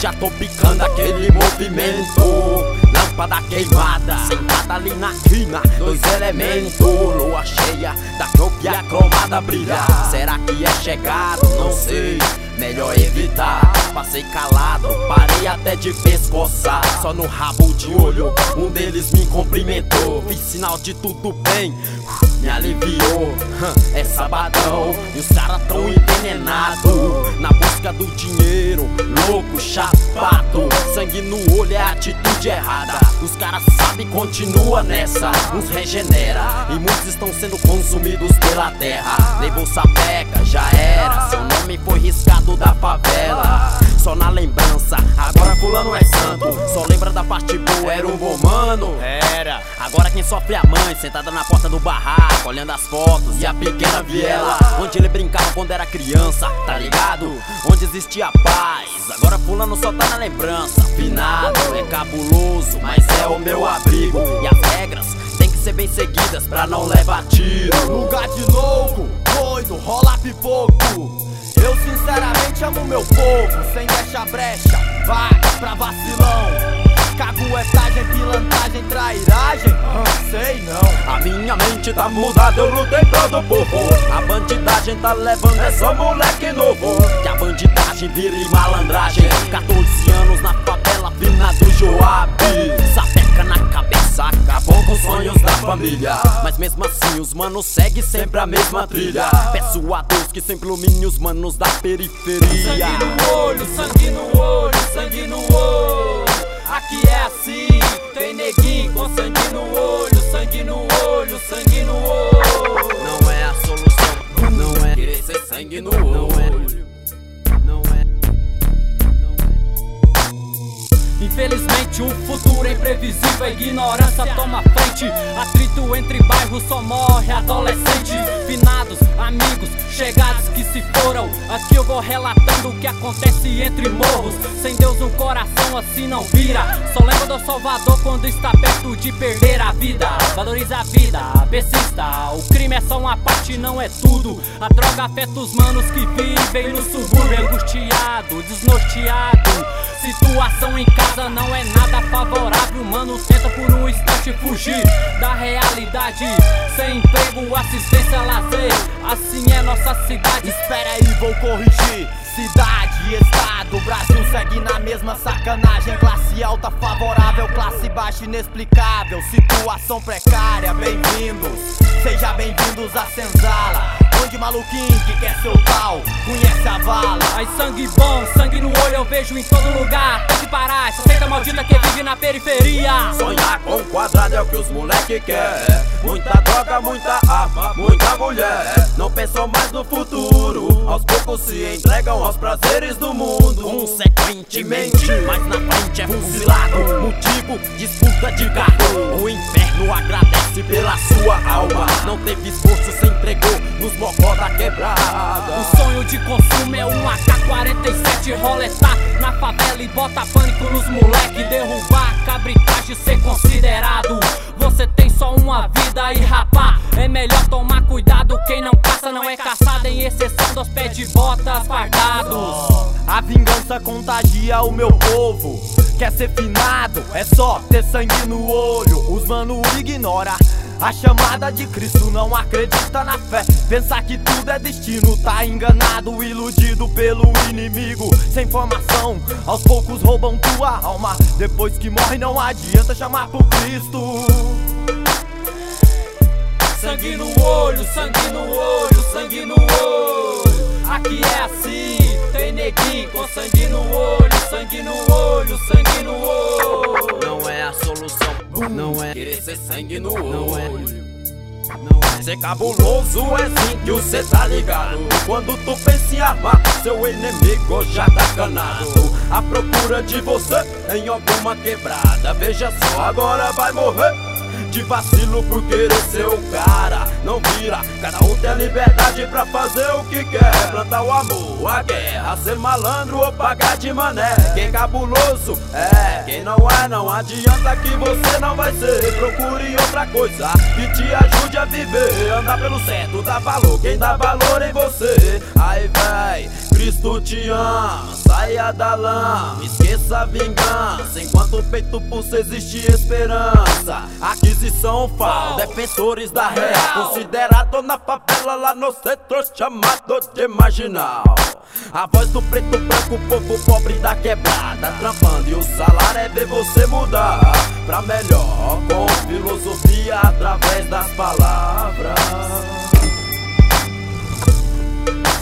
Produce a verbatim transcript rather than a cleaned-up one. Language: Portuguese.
já tô picando aquele movimento. Lâmpada queimada, sentada ali na quina, dois elementos. Lua cheia, da cor que a cromada brilha. Será que é chegado? Não sei, melhor evitar. Passei calado, parei até de pescoçar. Só no rabo de olho, um deles me cumprimentou. Fiz sinal de tudo bem, me aliviou. É sabadão e os caras tão envenenados, na busca do dinheiro, louco, chapado. Sangue no olho é atitude errada. Os caras sabem, continua nessa. Uns regenera e muitos estão sendo consumidos pela terra. Levou sapeca, já era. Seu nome foi riscado da favela. Só na lembrança, agora fulano é santo. Só lembra da parte boa, era um bom mano. Era. Agora quem sofre é a mãe, sentada na porta do barraco, olhando as fotos e a pequena viela, onde ele brincava quando era criança, tá ligado? Onde existia paz. Agora fulano só tá na lembrança. Finado é cabuloso, mas é o meu abrigo. E as regras tem que ser bem seguidas pra não levar tiro. Lugar de louco, doido, rola pipoco. Eu sinceramente amo meu povo, sem deixar brecha, vaga pra vacilão. Caguetagem, pilantagem, trairagem, ah, sei não. A minha mente tá mudada, eu lutei todo povo. A bandidagem tá levando, é só moleque novo. Que a bandidagem vira e malandragem. quatorze anos na favela, fina do Joab. Sapeca na cabeça, acabou com os sonhos da família. Mas mesmo assim os manos seguem sempre a mesma trilha. Peço a Deus que sempre ilumine os manos da periferia. Sangue no olho, sangue no olho, sangue no olho. Aqui é assim, tem neguinho com sangue no olho, sangue no olho, sangue no olho. Não é a solução, não é querer ser sangue no olho. Não é, não é, não é. Infelizmente o futuro é imprevisível, a ignorância toma frente. Atrito entre bairros, só morre adolescente. Finados, amigos, chegados que se foram. Aqui eu vou relatando o que acontece entre morros. Sem Deus no coração assim não vira. Só lembra do Salvador quando está perto de perder a vida. Valoriza a vida, persista. O crime é só uma parte, não é tudo. A droga afeta os manos que vivem no subúrbio. Angustiado, desnorteado. Situação em casa não é nada favorável. Mano tenta por um instante fugir da realidade. Sem emprego, assistência, lazer. Assim é nossa cidade. Espera aí, vou corrigir. Cidade, estado, Brasil segue na mesma sacanagem. Classe alta favorável, classe baixa inexplicável. Situação precária, bem-vindos. Seja bem-vindos à senzala, onde maluquinho que quer seu tal conhece a vala. Ai, sangue bom, sangue no olho eu vejo em todo lugar. Tem que parar, essa seita maldita que vive na periferia. Sonhar com quadrado é o que os moleque quer. Muita droga, muita arma, muita mulher. Não pensam mais no futuro, aos poucos se entregam aos prazeres do mundo. Consequentemente, mas na frente é fuzilado. Motivo, disputa de carro. O inferno agradece pela sua alma. Não teve esforço, se entregou nos mocó da quebrada. O sonho de consumo é um A K quarenta e sete. Roletar na favela e bota pânico nos moleque. Derrubar a cabritagem, ser considerado. Você tem só uma vida e rapá, é melhor tomar cuidado. Quem não caça não é caçado, em exceção dos pés de botas fardados. A vingança contagia o meu povo. Quer ser finado, é só ter sangue no olho. Os mano ignora a chamada de Cristo, não acredita na fé. Pensar que tudo é destino, tá enganado, iludido pelo inimigo. Sem formação, aos poucos roubam tua alma. Depois que morre não adianta chamar por Cristo. Sangue no olho, sangue no olho, sangue no olho. Aqui é assim, tem neguinho com sangue no olho, sangue no olho, sangue no olho. Não é a solução, não é querer ser sangue no olho. Não é ser cabuloso, é sim que você tá ligado. Quando tu pensa em armar, seu inimigo já tá canado. À procura de você em alguma quebrada. Veja só, agora vai morrer de vacilo por querer ser o cara. Não vira, cada um tem a liberdade pra fazer o que quer. Plantar o amor, a guerra, ser malandro ou pagar de mané. Quem é cabuloso é Quem não é, não adianta que você não vai ser. Procure outra coisa que te ajude a viver. Andar pelo certo, dá valor, quem dá valor em você. Aí véi, Cristo te ama, saia da lama, esqueça a vingança. Enquanto o peito pulsa existe esperança. Aquisição fal, defensores da real, considerado na favela lá no centro chamado de marginal. A voz do preto branco, povo pobre da quebrada, trampando e o salário é ver você mudar pra melhor, com filosofia através das palavras.